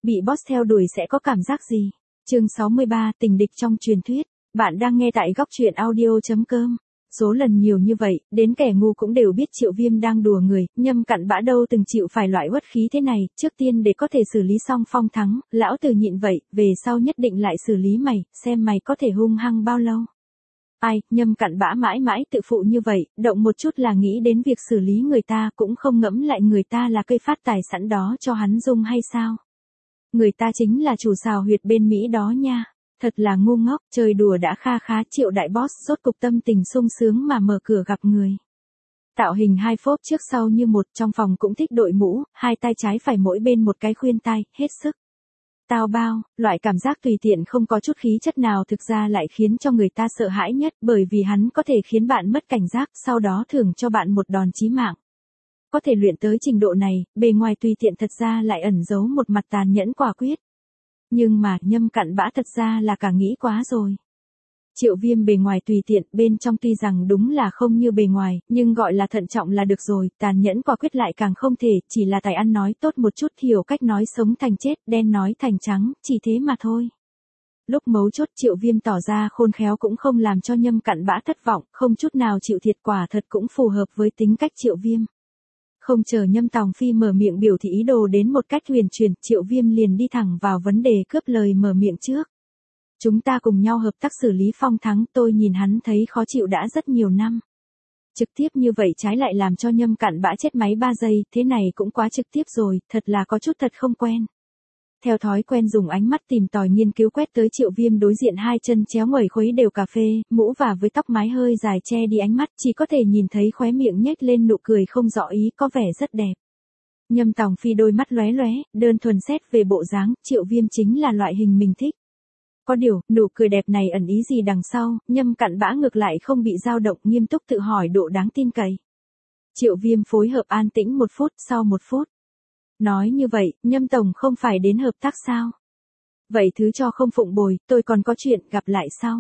Bị boss theo đuổi sẽ có cảm giác gì? Chương 63, tình địch trong truyền thuyết. Bạn đang nghe tại góc truyện audio.com. Số lần nhiều như vậy, đến kẻ ngu cũng đều biết Triệu Viêm đang đùa người, Nhâm Cặn Bã đâu từng chịu phải loại uất khí thế này, trước tiên để có thể xử lý xong Phong Thắng, lão tử nhịn vậy, về sau nhất định lại xử lý mày, xem mày có thể hung hăng bao lâu. Ai, Nhâm Cặn Bã mãi mãi tự phụ như vậy, động một chút là nghĩ đến việc xử lý người ta, cũng không ngẫm lại người ta là cây phát tài sẵn đó cho hắn dùng hay sao? Người ta chính là chủ xào huyệt bên Mỹ đó nha. Thật là ngu ngốc, chơi đùa đã kha khá, Triệu đại boss rốt cục tâm tình sung sướng mà mở cửa gặp người. Tạo hình hai phốp trước sau như một, trong phòng cũng thích đội mũ, hai tay trái phải mỗi bên một cái khuyên tai, hết sức. Tao bao, loại cảm giác tùy tiện không có chút khí chất nào thực ra lại khiến cho người ta sợ hãi nhất, bởi vì hắn có thể khiến bạn mất cảnh giác, sau đó thưởng cho bạn một đòn chí mạng. Có thể luyện tới trình độ này, bề ngoài tùy tiện thật ra lại ẩn giấu một mặt tàn nhẫn quả quyết. Nhưng mà, Nhâm Cặn Bã thật ra là cả nghĩ quá rồi. Triệu Viêm bề ngoài tùy tiện, bên trong tuy rằng đúng là không như bề ngoài, nhưng gọi là thận trọng là được rồi, tàn nhẫn quả quyết lại càng không thể, chỉ là tài ăn nói tốt một chút, hiểu cách nói sống thành chết, đen nói thành trắng, chỉ thế mà thôi. Lúc mấu chốt Triệu Viêm tỏ ra khôn khéo cũng không làm cho Nhâm Cặn Bã thất vọng, không chút nào chịu thiệt, quả thật cũng phù hợp với tính cách Triệu Viêm. Không chờ Nhâm Tòng Phi mở miệng biểu thị ý đồ đến một cách huyền chuyển, Triệu Viêm liền đi thẳng vào vấn đề, cướp lời mở miệng trước. Chúng ta cùng nhau hợp tác xử lý Phong Thắng, tôi nhìn hắn thấy khó chịu đã rất nhiều năm. Trực tiếp như vậy trái lại làm cho Nhâm Cặn Bã chết máy 3 giây, thế này cũng quá trực tiếp rồi, thật là có chút thật không quen. Theo thói quen dùng ánh mắt tìm tòi nghiên cứu quét tới Triệu Viêm đối diện, hai chân chéo nguẩy khuấy đều cà phê, mũ và với tóc mái hơi dài che đi ánh mắt, chỉ có thể nhìn thấy khóe miệng nhếch lên nụ cười không rõ ý, có vẻ rất đẹp. Nhâm Tòng Phi đôi mắt lóe lóe, đơn thuần xét về bộ dáng, Triệu Viêm chính là loại hình mình thích. Có điều, nụ cười đẹp này ẩn ý gì đằng sau, Nhâm Cặn Bã ngược lại không bị dao động, nghiêm túc tự hỏi độ đáng tin cậy. Triệu Viêm phối hợp an tĩnh 1 phút, sau 1 phút. Nói như vậy, Nhâm Tổng không phải đến hợp tác sao? Vậy thứ cho không phụng bồi, tôi còn có chuyện, gặp lại sau.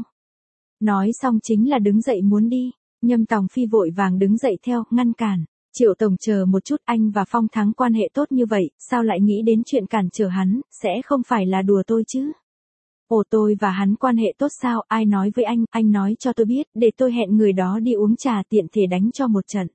Nói xong chính là đứng dậy muốn đi, Nhâm Tòng Phi vội vàng đứng dậy theo, ngăn cản. Triệu Tổng chờ một chút, anh và Phong Thắng quan hệ tốt như vậy, sao lại nghĩ đến chuyện cản trở hắn, sẽ không phải là đùa tôi chứ? Ồ, tôi và hắn quan hệ tốt sao, ai nói với anh nói cho tôi biết, để tôi hẹn người đó đi uống trà tiện thể đánh cho một trận.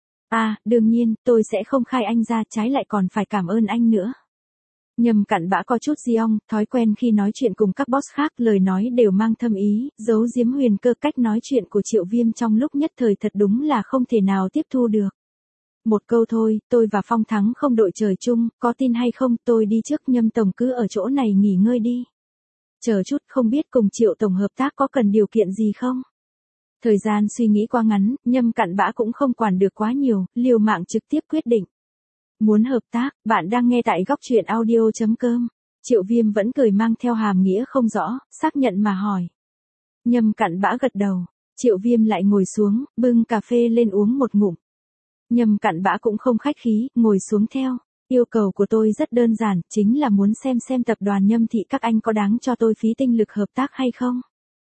À, đương nhiên, tôi sẽ không khai anh ra, trái lại còn phải cảm ơn anh nữa. Nhâm Cặn Bã có chút giong, thói quen khi nói chuyện cùng các boss khác, lời nói đều mang thâm ý, giấu giếm huyền cơ, cách nói chuyện của Triệu Viêm trong lúc nhất thời thật đúng là không thể nào tiếp thu được. Một câu thôi, tôi và Phong Thắng không đội trời chung, có tin hay không, tôi đi trước, Nhâm Tổng cứ ở chỗ này nghỉ ngơi đi. Chờ chút, không biết cùng Triệu Tổng hợp tác có cần điều kiện gì không? Thời gian suy nghĩ quá ngắn, Nhâm Cặn Bã cũng không quản được quá nhiều, liều mạng trực tiếp quyết định. Muốn hợp tác, bạn đang nghe tại góc truyện audio.com. Triệu Viêm vẫn cười mang theo hàm nghĩa không rõ, xác nhận mà hỏi. Nhâm Cặn Bã gật đầu, Triệu Viêm lại ngồi xuống, bưng cà phê lên uống một ngụm. Nhâm Cặn Bã cũng không khách khí, ngồi xuống theo. Yêu cầu của tôi rất đơn giản, chính là muốn xem tập đoàn Nhâm Thị các anh có đáng cho tôi phí tinh lực hợp tác hay không.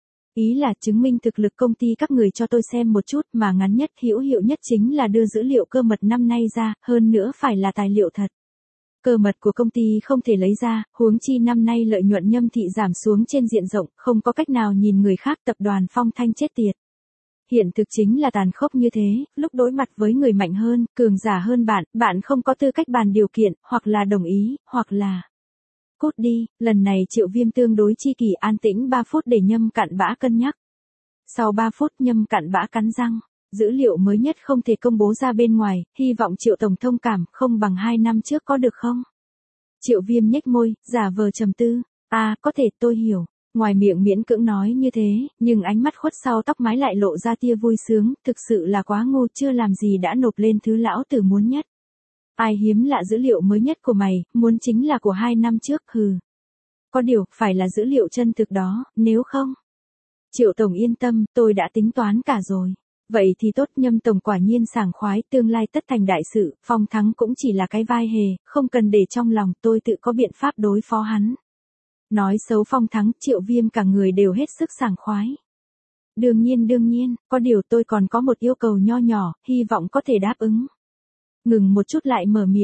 Ý là chứng minh thực lực công ty các người cho tôi xem một chút, mà ngắn nhất hữu hiệu nhất chính là đưa dữ liệu cơ mật năm nay ra, hơn nữa phải là tài liệu thật. Cơ mật của công ty không thể lấy ra, huống chi năm nay lợi nhuận Nhâm Thị giảm xuống trên diện rộng, không có cách nào nhìn người khác, tập đoàn Phong Thanh chết tiệt. Hiện thực chính là tàn khốc như thế, lúc đối mặt với người mạnh hơn, cường giả hơn bạn không có tư cách bàn điều kiện, hoặc là đồng ý, hoặc là cút đi. Lần này Triệu Viêm tương đối chi kỷ, an tĩnh 3 phút để Nhâm Cặn Bã cân nhắc. Sau 3 phút Nhâm Cặn Bã cắn răng, dữ liệu mới nhất không thể công bố ra bên ngoài, hy vọng Triệu Tổng thông cảm, không bằng 2 năm trước có được không? Triệu Viêm nhếch môi, giả vờ trầm tư, à, có thể, tôi hiểu. Ngoài miệng miễn cưỡng nói như thế, nhưng ánh mắt khuất sau tóc mái lại lộ ra tia vui sướng, thực sự là quá ngu, chưa làm gì đã nộp lên thứ lão tử muốn nhất. Ai hiếm lạ dữ liệu mới nhất của mày, muốn chính là của 2 năm trước, hừ. Có điều, phải là dữ liệu chân thực đó, nếu không. Triệu Tổng yên tâm, tôi đã tính toán cả rồi. Vậy thì tốt, Nhâm Tổng quả nhiên sảng khoái, tương lai tất thành đại sự, Phong Thắng cũng chỉ là cái vai hề, không cần để trong lòng, tôi tự có biện pháp đối phó hắn. Nói xấu Phong Thắng, Triệu Viêm cả người đều hết sức sảng khoái. Đương nhiên, có điều tôi còn có một yêu cầu nho nhỏ, hy vọng có thể đáp ứng. Ngừng một chút lại mở miệng,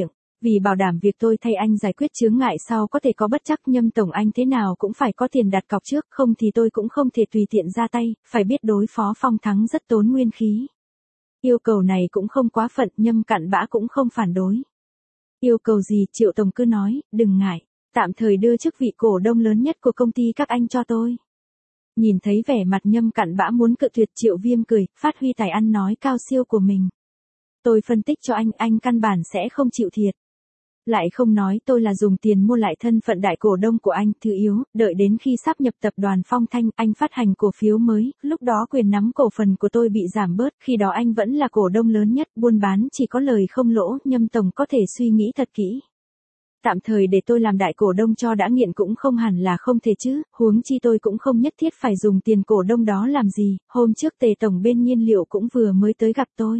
Vì bảo đảm việc tôi thay anh giải quyết chướng ngại sau có thể có bất trắc, Nhâm tổng anh thế nào cũng phải có tiền đặt cọc trước, không thì tôi cũng không thể tùy tiện ra tay, phải biết đối phó Phong Thắng rất tốn nguyên khí. Yêu cầu này cũng không quá phận, Nhâm Cặn Bã cũng không phản đối. Yêu cầu gì, Triệu tổng cứ nói, đừng ngại, tạm thời đưa chức vị cổ đông lớn nhất của công ty các anh cho tôi. Nhìn thấy vẻ mặt Nhâm Cặn Bã muốn cự tuyệt, Triệu Viêm cười, phát huy tài ăn nói cao siêu của mình. Tôi phân tích cho anh căn bản sẽ không chịu thiệt. Lại không nói tôi là dùng tiền mua lại thân phận đại cổ đông của anh, thứ yếu, đợi đến khi sáp nhập tập đoàn Phong Thanh, anh phát hành cổ phiếu mới, lúc đó quyền nắm cổ phần của tôi bị giảm bớt, khi đó anh vẫn là cổ đông lớn nhất, buôn bán chỉ có lời không lỗ, Nhâm tổng có thể suy nghĩ thật kỹ. Tạm thời để tôi làm đại cổ đông cho đã nghiện cũng không hẳn là không thể chứ, huống chi tôi cũng không nhất thiết phải dùng tiền cổ đông đó làm gì, hôm trước Tề tổng bên nhiên liệu cũng vừa mới tới gặp tôi.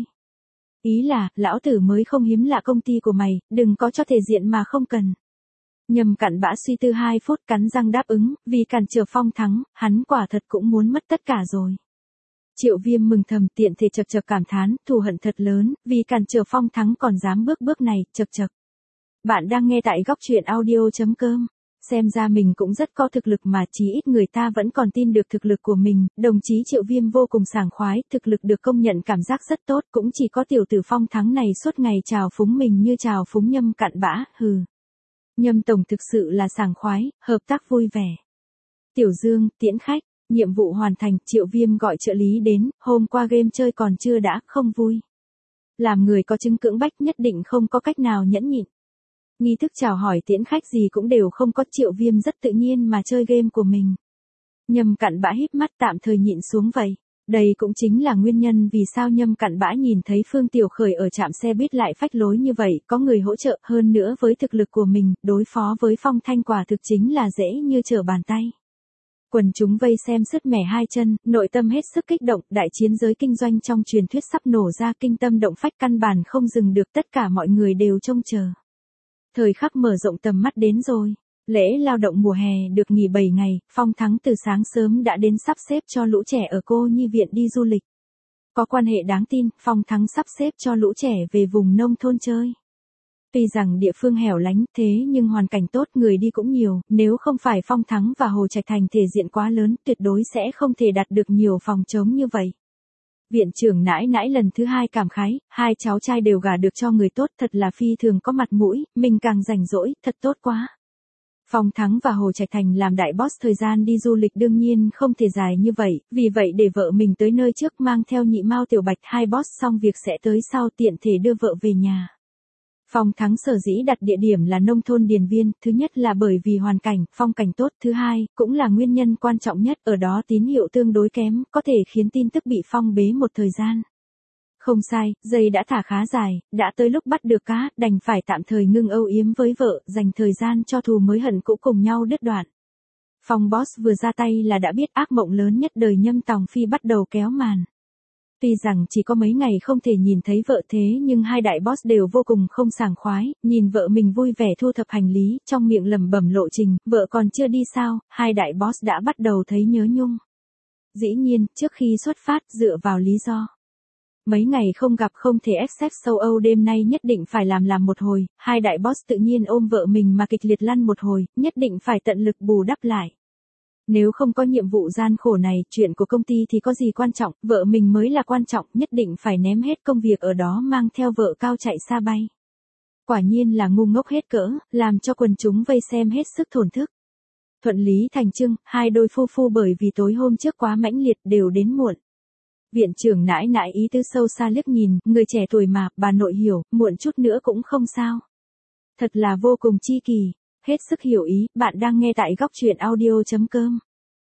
Ý là, lão tử mới không hiếm lạ công ty của mày, đừng có cho thể diện mà không cần. Nhâm Cặn Bã suy tư 2 phút cắn răng đáp ứng, vì cản trở Phong Thắng, hắn quả thật cũng muốn mất tất cả rồi. Triệu Viêm mừng thầm, tiện thể chật chật cảm thán, thù hận thật lớn, vì cản trở Phong Thắng còn dám bước này, chật chật. Bạn đang nghe tại góc truyện audio.com. Xem ra mình cũng rất có thực lực mà chí ít người ta vẫn còn tin được thực lực của mình, đồng chí Triệu Viêm vô cùng sảng khoái, thực lực được công nhận cảm giác rất tốt, cũng chỉ có tiểu tử Phong Thắng này suốt ngày chào phúng mình như chào phúng Nhâm Cặn Bã, hừ. Nhâm tổng thực sự là sảng khoái, hợp tác vui vẻ. Tiểu Dương, tiễn khách, nhiệm vụ hoàn thành, Triệu Viêm gọi trợ lý đến, hôm qua game chơi còn chưa đã, không vui. Làm người có chứng cưỡng bách nhất định không có cách nào nhẫn nhịn. Nghi thức chào hỏi tiễn khách gì cũng đều không có, Triệu Viêm rất tự nhiên mà chơi game của mình. Nhâm Cặn Bã híp mắt tạm thời nhịn xuống vậy. Đây cũng chính là nguyên nhân vì sao Nhâm Cặn Bã nhìn thấy Phương Tiểu Khởi ở trạm xe buýt lại phách lối như vậy, có người hỗ trợ, hơn nữa với thực lực của mình, đối phó với Phong Thanh quả thực chính là dễ như trở bàn tay. Quần chúng vây xem sứt mẻ hai chân, nội tâm hết sức kích động, đại chiến giới kinh doanh trong truyền thuyết sắp nổ ra, kinh tâm động phách căn bản không dừng được, tất cả mọi người đều trông chờ. Thời khắc mở rộng tầm mắt đến rồi. Lễ lao động mùa hè được nghỉ 7 ngày, Phong Thắng từ sáng sớm đã đến sắp xếp cho lũ trẻ ở cô nhi viện đi du lịch. Có quan hệ đáng tin, Phong Thắng sắp xếp cho lũ trẻ về vùng nông thôn chơi. Tuy rằng địa phương hẻo lánh thế nhưng hoàn cảnh tốt, người đi cũng nhiều, nếu không phải Phong Thắng và Hồ Trạch Thành thể diện quá lớn, tuyệt đối sẽ không thể đạt được nhiều phòng trống như vậy. Viện trưởng nãi nãi lần thứ 2 cảm khái, 2 cháu trai đều gả được cho người tốt, thật là phi thường có mặt mũi, mình càng rảnh rỗi, thật tốt quá. Phong Thắng và Hồ Trạch Thành làm đại boss, thời gian đi du lịch đương nhiên không thể dài như vậy, vì vậy để vợ mình tới nơi trước, mang theo Nhị Mao Tiểu Bạch, 2 boss xong việc sẽ tới sau, tiện thể đưa vợ về nhà. Phong Thắng sở dĩ đặt địa điểm là nông thôn Điền Viên, thứ nhất là bởi vì hoàn cảnh, phong cảnh tốt, thứ hai, cũng là nguyên nhân quan trọng nhất, ở đó tín hiệu tương đối kém, có thể khiến tin tức bị phong bế một thời gian. Không sai, dây đã thả khá dài, đã tới lúc bắt được cá, đành phải tạm thời ngưng âu yếm với vợ, dành thời gian cho thù mới hận cũ cùng nhau đứt đoạn. Phong boss vừa ra tay là đã biết ác mộng lớn nhất đời Nhâm Tòng Phi bắt đầu kéo màn. Tuy rằng chỉ có mấy ngày không thể nhìn thấy vợ thế nhưng 2 đại boss đều vô cùng không sảng khoái, nhìn vợ mình vui vẻ thu thập hành lý, trong miệng lẩm bẩm lộ trình, vợ còn chưa đi sao, 2 đại boss đã bắt đầu thấy nhớ nhung. Dĩ nhiên, trước khi xuất phát, dựa vào lý do. Mấy ngày không gặp không thể accept châu Âu, đêm nay nhất định phải làm một hồi, 2 đại boss tự nhiên ôm vợ mình mà kịch liệt lăn một hồi, nhất định phải tận lực bù đắp lại. Nếu không có nhiệm vụ gian khổ này, chuyện của công ty thì có gì quan trọng, vợ mình mới là quan trọng, nhất định phải ném hết công việc ở đó mang theo vợ cao chạy xa bay. Quả nhiên là ngu ngốc hết cỡ, làm cho quần chúng vây xem hết sức thổn thức. Thuận lý thành chương, 2 đôi phu phu bởi vì tối hôm trước quá mãnh liệt đều đến muộn. Viện trưởng nãi nãi ý tứ sâu xa liếc nhìn, người trẻ tuổi mà, bà nội hiểu, muộn chút nữa cũng không sao. Thật là vô cùng chi kỳ. Hết sức hiểu ý, bạn đang nghe tại góc truyện audio.com.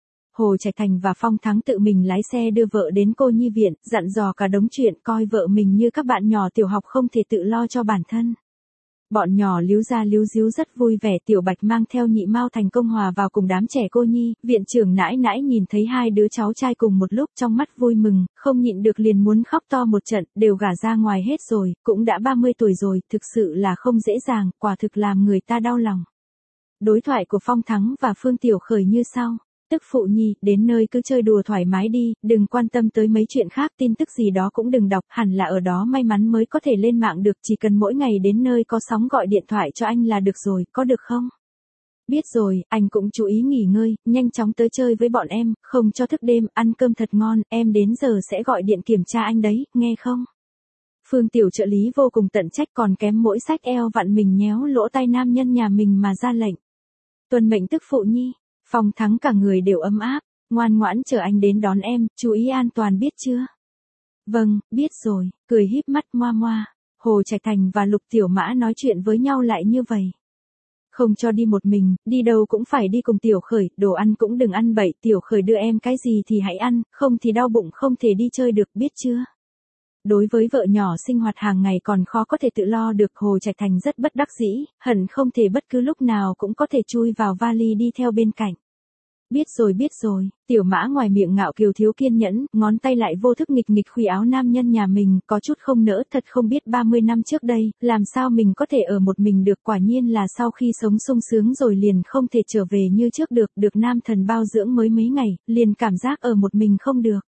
Hồ Trạch Thành và Phong Thắng tự mình lái xe đưa vợ đến cô nhi viện, dặn dò cả đống chuyện, coi vợ mình như các bạn nhỏ tiểu học không thể tự lo cho bản thân. Bọn nhỏ líu ra líu díu rất vui vẻ, Tiểu Bạch mang theo Nhị Mao thành công hòa vào cùng đám trẻ cô nhi, viện trưởng nãi nãi nhìn thấy 2 đứa cháu trai cùng một lúc trong mắt vui mừng, không nhịn được liền muốn khóc to một trận, đều gả ra ngoài hết rồi, cũng đã 30 tuổi rồi, thực sự là không dễ dàng, quả thực làm người ta đau lòng. Đối thoại của Phong Thắng và Phương Tiểu Khởi như sau. Tức phụ nhi, đến nơi cứ chơi đùa thoải mái đi, đừng quan tâm tới mấy chuyện khác, tin tức gì đó cũng đừng đọc, hẳn là ở đó may mắn mới có thể lên mạng được, chỉ cần mỗi ngày đến nơi có sóng gọi điện thoại cho anh là được rồi, có được không? Biết rồi, anh cũng chú ý nghỉ ngơi, nhanh chóng tới chơi với bọn em, không cho thức đêm, ăn cơm thật ngon, em đến giờ sẽ gọi điện kiểm tra anh đấy, nghe không? Phương tiểu trợ lý vô cùng tận trách, còn kém mỗi sách eo vặn mình nhéo lỗ tai nam nhân nhà mình mà ra lệnh. Tuân mệnh tức phụ nhi. Phong Thắng cả người đều ấm áp, ngoan ngoãn chờ anh đến đón em, chú ý an toàn biết chưa? Vâng, biết rồi, cười híp mắt moa moa. Hồ Trạch Thành và Lục Tiểu Mã nói chuyện với nhau lại như vậy. Không cho đi một mình, đi đâu cũng phải đi cùng Tiểu Khởi, đồ ăn cũng đừng ăn bậy, Tiểu Khởi đưa em cái gì thì hãy ăn, không thì đau bụng không thể đi chơi được biết chưa? Đối với vợ nhỏ sinh hoạt hàng ngày còn khó có thể tự lo được, Hồ Trạch Thành rất bất đắc dĩ, hận không thể bất cứ lúc nào cũng có thể chui vào vali đi theo bên cạnh. Biết rồi, Tiểu Mã ngoài miệng ngạo kiều thiếu kiên nhẫn, ngón tay lại vô thức nghịch nghịch khuy áo nam nhân nhà mình, có chút không nỡ, thật không biết 30 năm trước đây, làm sao mình có thể ở một mình được, quả nhiên là sau khi sống sung sướng rồi liền không thể trở về như trước được nam thần bao dưỡng mới mấy ngày, liền cảm giác ở một mình không được.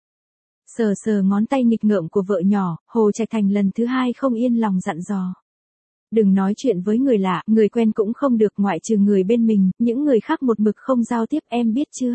Sờ ngón tay nghịch ngợm của vợ nhỏ, Hồ Trạch Thành lần thứ hai không yên lòng dặn dò. Đừng nói chuyện với người lạ, người quen cũng không được, ngoại trừ người bên mình, những người khác một mực không giao tiếp, em biết chưa?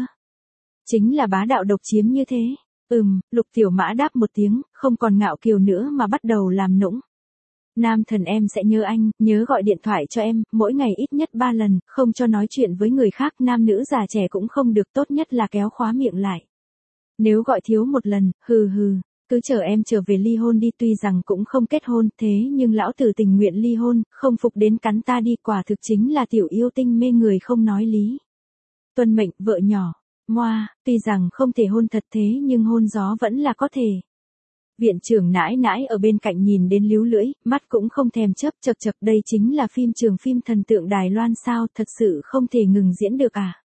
Chính là bá đạo độc chiếm như thế. Lục Tiểu Mã đáp một tiếng, không còn ngạo kiều nữa mà bắt đầu làm nũng. Nam thần em sẽ nhớ anh, nhớ gọi điện thoại cho em, mỗi ngày ít nhất 3 lần, không cho nói chuyện với người khác, nam nữ già trẻ cũng không được, tốt nhất là kéo khóa miệng lại. Nếu gọi thiếu một lần, hừ, cứ chờ em trở về ly hôn đi, tuy rằng cũng không kết hôn, thế nhưng lão tử tình nguyện ly hôn, không phục đến cắn ta đi, quả thực chính là tiểu yêu tinh mê người không nói lý. Tuân mệnh, vợ nhỏ. Moa, tuy rằng không thể hôn thật thế nhưng hôn gió vẫn là có thể. Viện trưởng nãi nãi ở bên cạnh nhìn đến líu lưỡi, mắt cũng không thèm chớp, chật đây chính là trường phim thần tượng Đài Loan sao, thật sự không thể ngừng diễn được à.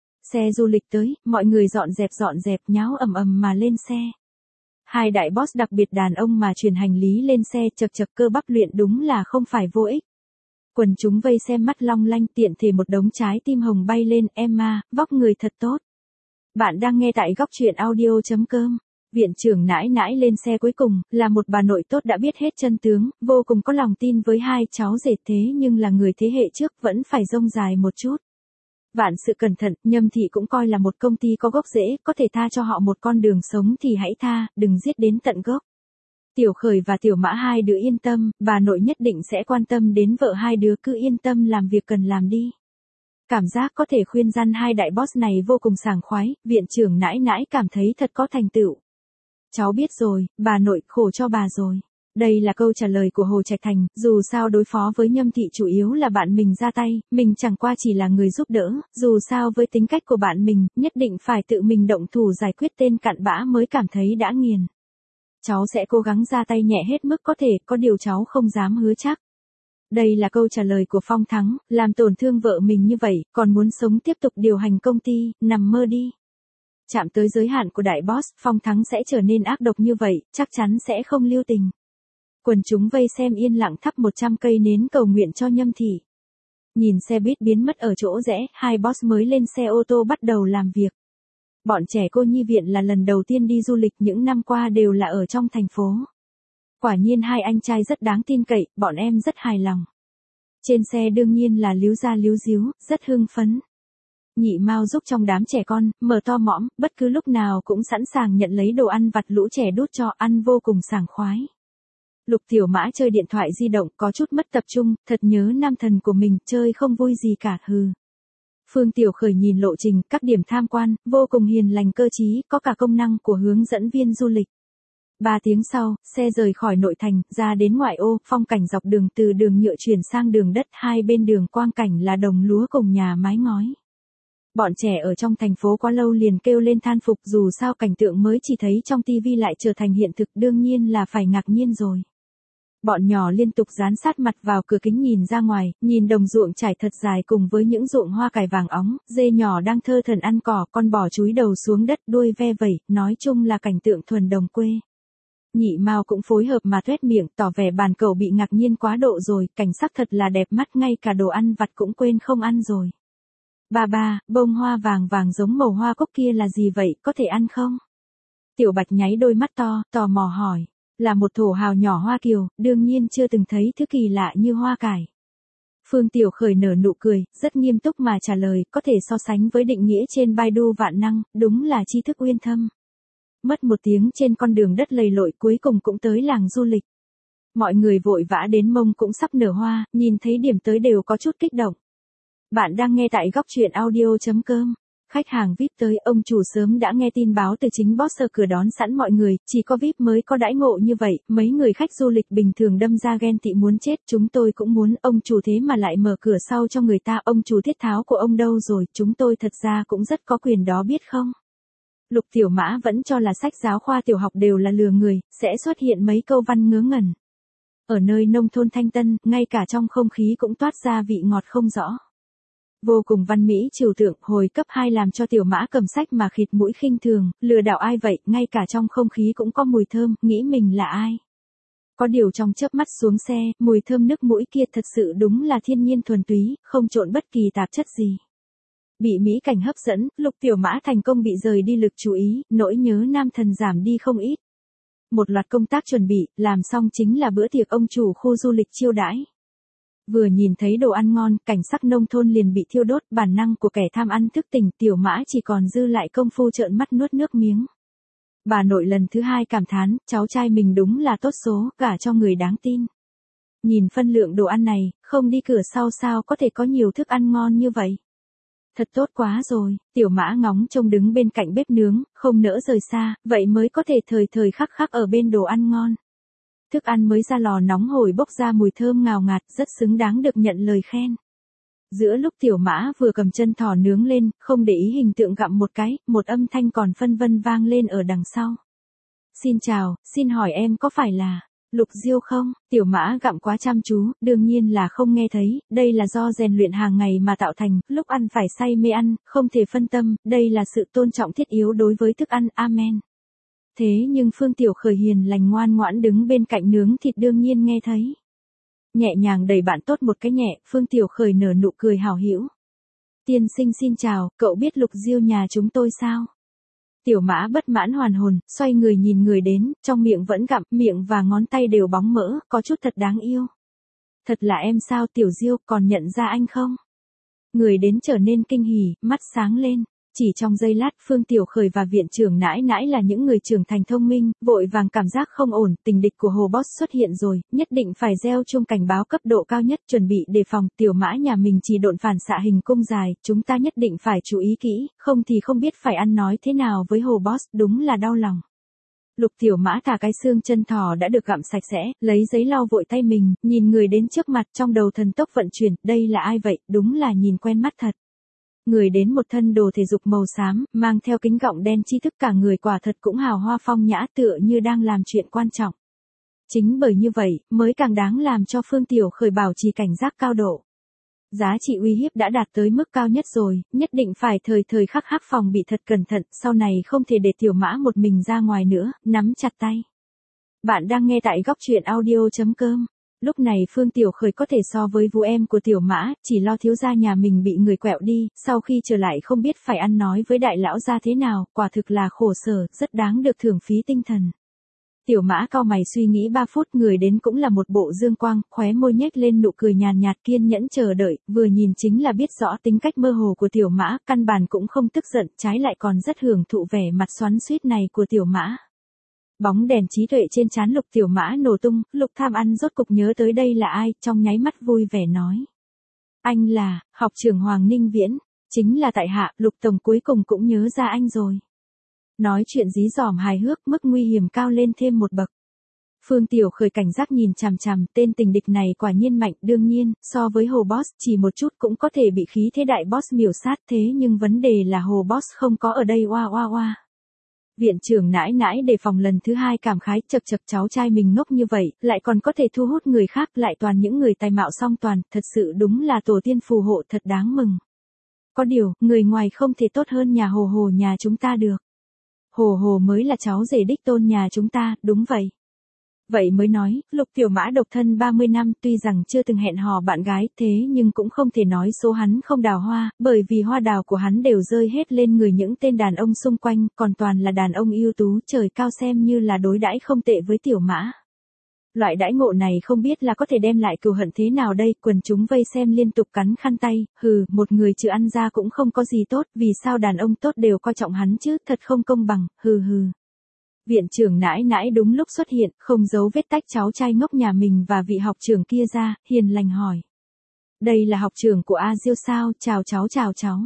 Xe du lịch tới, mọi người dọn dẹp nháo ầm ầm mà lên xe. Hai đại boss đặc biệt đàn ông mà truyền hành lý lên xe, chật cơ bắp luyện đúng là không phải vô ích. Quần chúng vây xem mắt long lanh, tiện thể một đống trái tim hồng bay lên, Emma, vóc người thật tốt. Bạn đang nghe tại góc truyện audio.com. Viện trưởng nãi nãi lên xe cuối cùng, là một bà nội tốt đã biết hết chân tướng, vô cùng có lòng tin với hai cháu rể, thế nhưng là người thế hệ trước vẫn phải rông dài một chút. Vạn sự cẩn thận, Nhâm thị cũng coi là một công ty có gốc rễ, có thể tha cho họ một con đường sống thì hãy tha, đừng giết đến tận gốc. Tiểu Khởi và Tiểu Mã hai đứa yên tâm, bà nội nhất định sẽ quan tâm đến vợ hai đứa, cứ yên tâm làm việc cần làm đi. Cảm giác có thể khuyên răn hai đại boss này vô cùng sảng khoái, viện trưởng nãi nãi cảm thấy thật có thành tựu. Cháu biết rồi, bà nội, khổ cho bà rồi. Đây là câu trả lời của Hồ Trạch Thành, dù sao đối phó với Nhâm thị chủ yếu là bạn mình ra tay, mình chẳng qua chỉ là người giúp đỡ, dù sao với tính cách của bạn mình, nhất định phải tự mình động thủ giải quyết tên cặn bã mới cảm thấy đã nghiền. Cháu sẽ cố gắng ra tay nhẹ hết mức có thể, có điều cháu không dám hứa chắc. Đây là câu trả lời của Phong Thắng, làm tổn thương vợ mình như vậy, còn muốn sống tiếp tục điều hành công ty, nằm mơ đi. Chạm tới giới hạn của đại boss, Phong Thắng sẽ trở nên ác độc như vậy, chắc chắn sẽ không lưu tình. Quần chúng vây xem yên lặng thắp 100 cây nến cầu nguyện cho Nhâm thị. Nhìn xe buýt biến mất ở chỗ rẽ, hai boss mới lên xe ô tô bắt đầu làm việc. Bọn trẻ cô nhi viện là lần đầu tiên đi du lịch, những năm qua đều là ở trong thành phố. Quả nhiên hai anh trai rất đáng tin cậy, bọn em rất hài lòng. Trên xe đương nhiên là líu ra líu díu, rất hưng phấn. Nhị Mao giúp trong đám trẻ con, mở to mõm, bất cứ lúc nào cũng sẵn sàng nhận lấy đồ ăn vặt lũ trẻ đút cho, ăn vô cùng sảng khoái. Lục Tiểu Mã chơi điện thoại di động, có chút mất tập trung, thật nhớ nam thần của mình, chơi không vui gì cả, hừ. Phương Tiểu Khởi nhìn lộ trình, các điểm tham quan, vô cùng hiền lành cơ trí, có cả công năng của hướng dẫn viên du lịch. 3 tiếng sau, xe rời khỏi nội thành, ra đến ngoại ô, phong cảnh dọc đường từ đường nhựa chuyển sang đường đất, hai bên đường quang cảnh là đồng lúa cùng nhà mái ngói. Bọn trẻ ở trong thành phố quá lâu liền kêu lên than phục, dù sao cảnh tượng mới chỉ thấy trong tivi lại trở thành hiện thực, đương nhiên là phải ngạc nhiên rồi. Bọn nhỏ liên tục dán sát mặt vào cửa kính nhìn ra ngoài, nhìn đồng ruộng trải thật dài cùng với những ruộng hoa cải vàng óng, dê nhỏ đang thơ thẩn ăn cỏ, con bò chúi đầu xuống đất đuôi ve vẩy, nói chung là cảnh tượng thuần đồng quê. Nhị Mao cũng phối hợp mà tuét miệng, tỏ vẻ bàn cậu bị ngạc nhiên quá độ rồi, cảnh sắc thật là đẹp mắt, ngay cả đồ ăn vặt cũng quên không ăn rồi. Ba, bông hoa vàng vàng giống màu hoa cúc kia là gì vậy, có thể ăn không? Tiểu Bạch nháy đôi mắt to, tò mò hỏi. Là một thổ hào nhỏ Hoa Kiều, đương nhiên chưa từng thấy thứ kỳ lạ như hoa cải. Phương Tiểu Khởi nở nụ cười, rất nghiêm túc mà trả lời, có thể so sánh với định nghĩa trên Baidu vạn năng, đúng là tri thức uyên thâm. Mất một tiếng trên con đường đất lầy lội cuối cùng cũng tới làng du lịch. Mọi người vội vã đến mông cũng sắp nở hoa, nhìn thấy điểm tới đều có chút kích động. Bạn đang nghe tại góc truyện audio.com. Khách hàng VIP tới, ông chủ sớm đã nghe tin báo từ chính boss ở cửa đón sẵn mọi người, chỉ có VIP mới có đãi ngộ như vậy, mấy người khách du lịch bình thường đâm ra ghen tị muốn chết, chúng tôi cũng muốn, ông chủ thế mà lại mở cửa sau cho người ta, ông chủ thiết tháo của ông đâu rồi, chúng tôi thật ra cũng rất có quyền đó biết không? Lục Tiểu Mã vẫn cho là sách giáo khoa tiểu học đều là lừa người, sẽ xuất hiện mấy câu văn ngớ ngẩn. Ở nơi nông thôn Thanh Tân, ngay cả trong không khí cũng toát ra vị ngọt không rõ. Vô cùng văn mỹ trừu tượng, hồi cấp 2 làm cho Tiểu Mã cầm sách mà khịt mũi khinh thường, lừa đảo ai vậy, ngay cả trong không khí cũng có mùi thơm, nghĩ mình là ai. Có điều trong chớp mắt xuống xe, mùi thơm nước mũi kia thật sự đúng là thiên nhiên thuần túy, không trộn bất kỳ tạp chất gì. Bị mỹ cảnh hấp dẫn, Lục Tiểu Mã thành công bị rời đi lực chú ý, nỗi nhớ nam thần giảm đi không ít. Một loạt công tác chuẩn bị, làm xong chính là bữa tiệc ông chủ khu du lịch chiêu đãi. Vừa nhìn thấy đồ ăn ngon, cảnh sắc nông thôn liền bị thiêu đốt, bản năng của kẻ tham ăn thức tỉnh, Tiểu Mã chỉ còn dư lại công phu trợn mắt nuốt nước miếng. Bà nội lần thứ 2 cảm thán, cháu trai mình đúng là tốt số, gả cho người đáng tin. Nhìn phân lượng đồ ăn này, không đi cửa sau sao có thể có nhiều thức ăn ngon như vậy. Thật tốt quá rồi, Tiểu Mã ngóng trông đứng bên cạnh bếp nướng, không nỡ rời xa, vậy mới có thể thời thời khắc khắc ở bên đồ ăn ngon. Thức ăn mới ra lò nóng hổi bốc ra mùi thơm ngào ngạt, rất xứng đáng được nhận lời khen. Giữa lúc Tiểu Mã vừa cầm chân thỏ nướng lên, không để ý hình tượng gặm một cái, một âm thanh còn phân vân vang lên ở đằng sau. Xin chào, xin hỏi em có phải là Lục Diêu không? Tiểu Mã gặm quá chăm chú, đương nhiên là không nghe thấy, đây là do rèn luyện hàng ngày mà tạo thành, lúc ăn phải say mê ăn, không thể phân tâm, đây là sự tôn trọng thiết yếu đối với thức ăn, amen. Thế nhưng Phương Tiểu Khởi hiền lành ngoan ngoãn đứng bên cạnh nướng thịt đương nhiên nghe thấy. Nhẹ nhàng đẩy bạn tốt một cái nhẹ, Phương Tiểu Khởi nở nụ cười hào hữu. Tiên sinh xin chào, cậu biết Lục Diêu nhà chúng tôi sao? Tiểu Mã bất mãn hoàn hồn, xoay người nhìn người đến, trong miệng vẫn gặm, miệng và ngón tay đều bóng mỡ, có chút thật đáng yêu. Thật là em sao Tiểu Diêu, còn nhận ra anh không? Người đến trở nên kinh hỉ, mắt sáng lên. Chỉ trong giây lát, Phương Tiểu Khởi và viện trưởng nãi nãi là những người trưởng thành thông minh, vội vàng cảm giác không ổn, tình địch của Hồ Boss xuất hiện rồi, nhất định phải gieo chuông cảnh báo cấp độ cao nhất, chuẩn bị đề phòng. Tiểu Mã nhà mình chỉ độn phản xạ hình cung dài, chúng ta nhất định phải chú ý kỹ, không thì không biết phải ăn nói thế nào với Hồ Boss, đúng là đau lòng. Lục Tiểu Mã thả cái xương chân thỏ đã được gặm sạch sẽ, lấy giấy lau vội tay mình, nhìn người đến trước mặt, trong đầu thần tốc vận chuyển, đây là ai vậy, đúng là nhìn quen mắt thật. Người đến một thân đồ thể dục màu xám, mang theo kính gọng đen, tri thức cả người quả thật cũng hào hoa phong nhã, tựa như đang làm chuyện quan trọng. Chính bởi như vậy, mới càng đáng làm cho Phương Tiểu Khởi bảo trì cảnh giác cao độ. Giá trị uy hiếp đã đạt tới mức cao nhất rồi, nhất định phải thời thời khắc khắc phòng bị thật cẩn thận, sau này không thể để Tiểu Mã một mình ra ngoài nữa, nắm chặt tay. Bạn đang nghe tại góc truyện audio.com. Lúc này Phương Tiểu Khởi có thể so với vú em của Tiểu Mã, chỉ lo thiếu gia nhà mình bị người quẹo đi, sau khi trở lại không biết phải ăn nói với đại lão gia thế nào, quả thực là khổ sở, rất đáng được thưởng phí tinh thần. Tiểu Mã cau mày suy nghĩ 3 phút, người đến cũng là một bộ dương quang, khóe môi nhếch lên nụ cười nhàn nhạt, kiên nhẫn chờ đợi, vừa nhìn chính là biết rõ tính cách mơ hồ của Tiểu Mã, căn bản cũng không tức giận, trái lại còn rất hưởng thụ vẻ mặt xoắn xuýt này của Tiểu Mã. Bóng đèn trí tuệ trên trán Lục Tiểu Mã nổ tung, Lục Tham Ăn rốt cục nhớ tới đây là ai, trong nháy mắt vui vẻ nói. Anh là, học trưởng Hoàng Ninh Viễn, chính là tại hạ, Lục Tổng cuối cùng cũng nhớ ra anh rồi. Nói chuyện dí dỏm hài hước, mức nguy hiểm cao lên thêm một bậc. Phương Tiểu Khởi cảnh giác nhìn chằm chằm, tên tình địch này quả nhiên mạnh, đương nhiên, so với Hồ Boss, chỉ một chút cũng có thể bị khí thế đại boss miểu sát, thế nhưng vấn đề là Hồ Boss không có ở đây, oa oa oa. Viện trưởng nãi nãi đề phòng lần thứ 2 cảm khái, chật chật cháu trai mình ngốc như vậy, lại còn có thể thu hút người khác, lại toàn những người tài mạo song toàn, thật sự đúng là tổ tiên phù hộ, thật đáng mừng. Có điều, người ngoài không thể tốt hơn nhà Hồ Hồ nhà chúng ta được. Hồ Hồ mới là cháu rể đích tôn nhà chúng ta, đúng vậy. Vậy mới nói, Lục Tiểu Mã độc thân 30 năm tuy rằng chưa từng hẹn hò bạn gái thế nhưng cũng không thể nói số hắn không đào hoa, bởi vì hoa đào của hắn đều rơi hết lên người những tên đàn ông xung quanh, còn toàn là đàn ông ưu tú trời cao xem như là đối đãi không tệ với Tiểu Mã. Loại đãi ngộ này không biết là có thể đem lại cừu hận thế nào đây, quần chúng vây xem liên tục cắn khăn tay, một người trừ ăn ra cũng không có gì tốt, vì sao đàn ông tốt đều coi trọng hắn chứ, thật không công bằng, Viện trưởng nãi nãi đúng lúc xuất hiện, không giấu vết tách cháu trai ngốc nhà mình và vị học trưởng kia ra, hiền lành hỏi. Đây là học trưởng của A Diêu sao, chào cháu.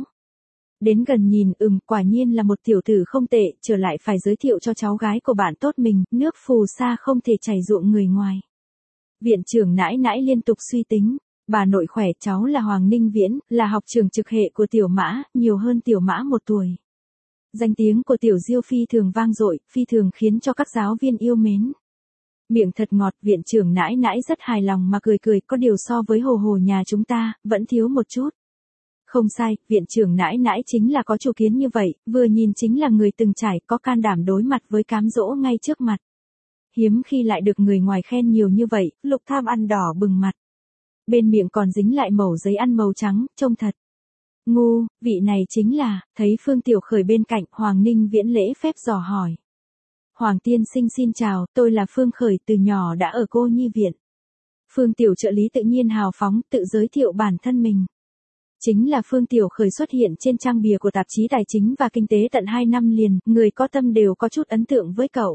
Đến gần nhìn, quả nhiên là một tiểu tử không tệ, trở lại phải giới thiệu cho cháu gái của bạn tốt mình, nước phù sa không thể chảy ruộng người ngoài. Viện trưởng nãi nãi liên tục suy tính, bà nội khỏe, cháu là Hoàng Ninh Viễn, là học trưởng trực hệ của Tiểu Mã, nhiều hơn Tiểu Mã 1 tuổi. Danh tiếng của Tiểu Diêu phi thường vang dội, phi thường khiến cho các giáo viên yêu mến. Miệng thật ngọt, viện trưởng nãi nãi rất hài lòng mà cười, có điều so với hồ hồ nhà chúng ta, vẫn thiếu một chút. Không sai, viện trưởng nãi nãi chính là có chủ kiến như vậy, vừa nhìn chính là người từng trải, có can đảm đối mặt với cám dỗ ngay trước mặt. Hiếm khi lại được người ngoài khen nhiều như vậy, Lục Tham ăn đỏ bừng mặt. Bên miệng còn dính lại mẩu giấy ăn màu trắng, trông thật ngu, vị này chính là, thấy Phương Tiểu Khởi bên cạnh, Hoàng Ninh Viễn lễ phép dò hỏi. Hoàng tiên sinh xin chào, tôi là Phương Khởi, từ nhỏ đã ở cô nhi viện. Phương Tiểu trợ lý tự nhiên hào phóng, tự giới thiệu bản thân mình. Chính là Phương Tiểu Khởi xuất hiện trên trang bìa của tạp chí Tài chính và Kinh tế tận 2 năm liền, người có tâm đều có chút ấn tượng với cậu.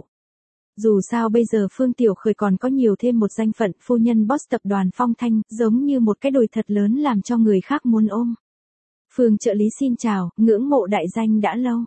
Dù sao bây giờ Phương Tiểu Khởi còn có nhiều thêm một danh phận, phu nhân boss tập đoàn Phong Thanh, giống như một cái đùi thật lớn làm cho người khác muốn ôm. Phương trợ lý xin chào, ngưỡng mộ đại danh đã lâu.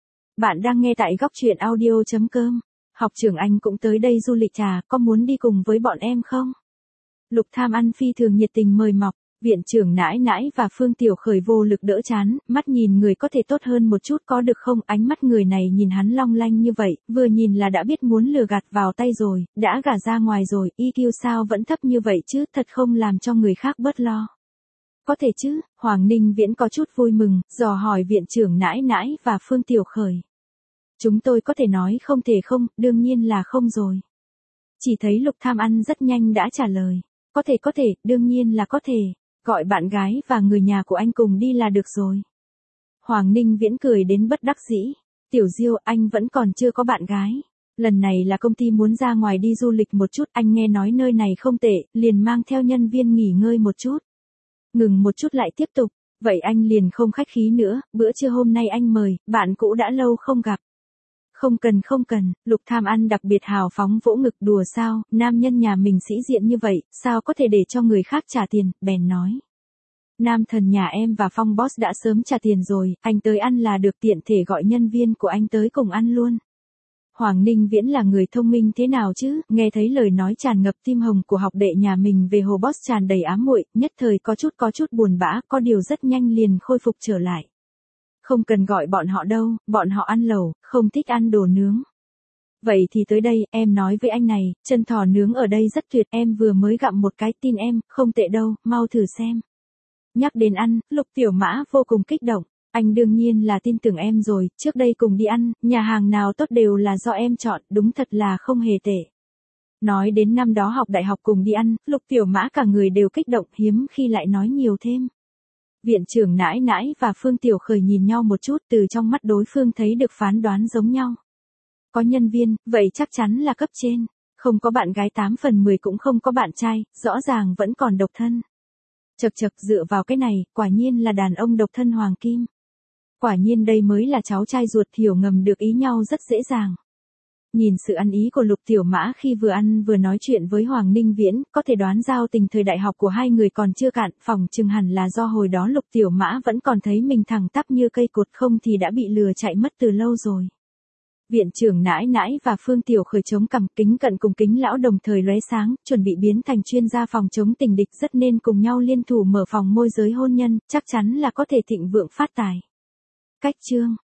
Bạn đang nghe tại góc truyện audio.com. Học trưởng anh cũng tới đây du lịch trà, có muốn đi cùng với bọn em không? Lục Tham ăn phi thường nhiệt tình mời mọc, viện trưởng nãi nãi và Phương Tiểu Khởi vô lực đỡ chán, mắt nhìn người có thể tốt hơn một chút có được không? Ánh mắt người này nhìn hắn long lanh như vậy, vừa nhìn là đã biết muốn lừa gạt vào tay rồi, đã gả ra ngoài rồi, EQ sao vẫn thấp như vậy chứ, thật không làm cho người khác bớt lo. Có thể chứ, Hoàng Ninh Viễn có chút vui mừng, dò hỏi viện trưởng nãi nãi và Phương Tiểu Khởi. Chúng tôi có thể nói không thể không, đương nhiên là không rồi. Chỉ thấy Lục Tham ăn rất nhanh đã trả lời. Có thể, đương nhiên là có thể. Gọi bạn gái và người nhà của anh cùng đi là được rồi. Hoàng Ninh Viễn cười đến bất đắc dĩ. Tiểu Diêu, anh vẫn còn chưa có bạn gái. Lần này là công ty muốn ra ngoài đi du lịch một chút, anh nghe nói nơi này không tệ, liền mang theo nhân viên nghỉ ngơi một chút. Ngừng một chút lại tiếp tục, vậy anh liền không khách khí nữa, bữa trưa hôm nay anh mời, bạn cũ đã lâu không gặp. Không cần, Lục Tham ăn đặc biệt hào phóng vỗ ngực, đùa sao, nam nhân nhà mình sĩ diện như vậy, sao có thể để cho người khác trả tiền, bèn nói. Nam thần nhà em và Phong boss đã sớm trả tiền rồi, anh tới ăn là được, tiện thể gọi nhân viên của anh tới cùng ăn luôn. Hoàng Ninh Viễn là người thông minh thế nào chứ, nghe thấy lời nói tràn ngập tim hồng của học đệ nhà mình về hồ boss tràn đầy ám muội, nhất thời có chút buồn bã, có điều rất nhanh liền khôi phục trở lại. Không cần gọi bọn họ đâu, bọn họ ăn lẩu, không thích ăn đồ nướng. Vậy thì tới đây, em nói với anh này, chân thỏ nướng ở đây rất tuyệt, em vừa mới gặm một cái, tin em, không tệ đâu, mau thử xem. Nhắc đến ăn, Lục Tiểu Mã vô cùng kích động. Anh đương nhiên là tin tưởng em rồi, trước đây cùng đi ăn, nhà hàng nào tốt đều là do em chọn, đúng thật là không hề tệ. Nói đến năm đó học đại học cùng đi ăn, Lục Tiểu Mã cả người đều kích động, hiếm khi lại nói nhiều thêm. Viện trưởng nãi nãi và Phương Tiểu Khởi nhìn nhau một chút, từ trong mắt đối phương thấy được phán đoán giống nhau. Có nhân viên, vậy chắc chắn là cấp trên, không có bạn gái 8 phần 10 cũng không có bạn trai, rõ ràng vẫn còn độc thân. Chật dựa vào cái này, quả nhiên là đàn ông độc thân hoàng kim. Quả nhiên đây mới là cháu trai ruột, hiểu ngầm được ý nhau rất dễ dàng. Nhìn sự ăn ý của Lục Tiểu Mã khi vừa ăn vừa nói chuyện với Hoàng Ninh Viễn, có thể đoán giao tình thời đại học của hai người còn chưa cạn, phỏng chừng hẳn là do hồi đó Lục Tiểu Mã vẫn còn thấy mình thẳng tắp như cây cột, không thì đã bị lừa chạy mất từ lâu rồi. Viện trưởng nãi nãi và Phương Tiểu Khởi chống cằm, kính cận cùng kính lão đồng thời lóe sáng, chuẩn bị biến thành chuyên gia phòng chống tình địch, rất nên cùng nhau liên thủ mở phòng môi giới hôn nhân, chắc chắn là có thể thịnh vượng phát tài. Cách chương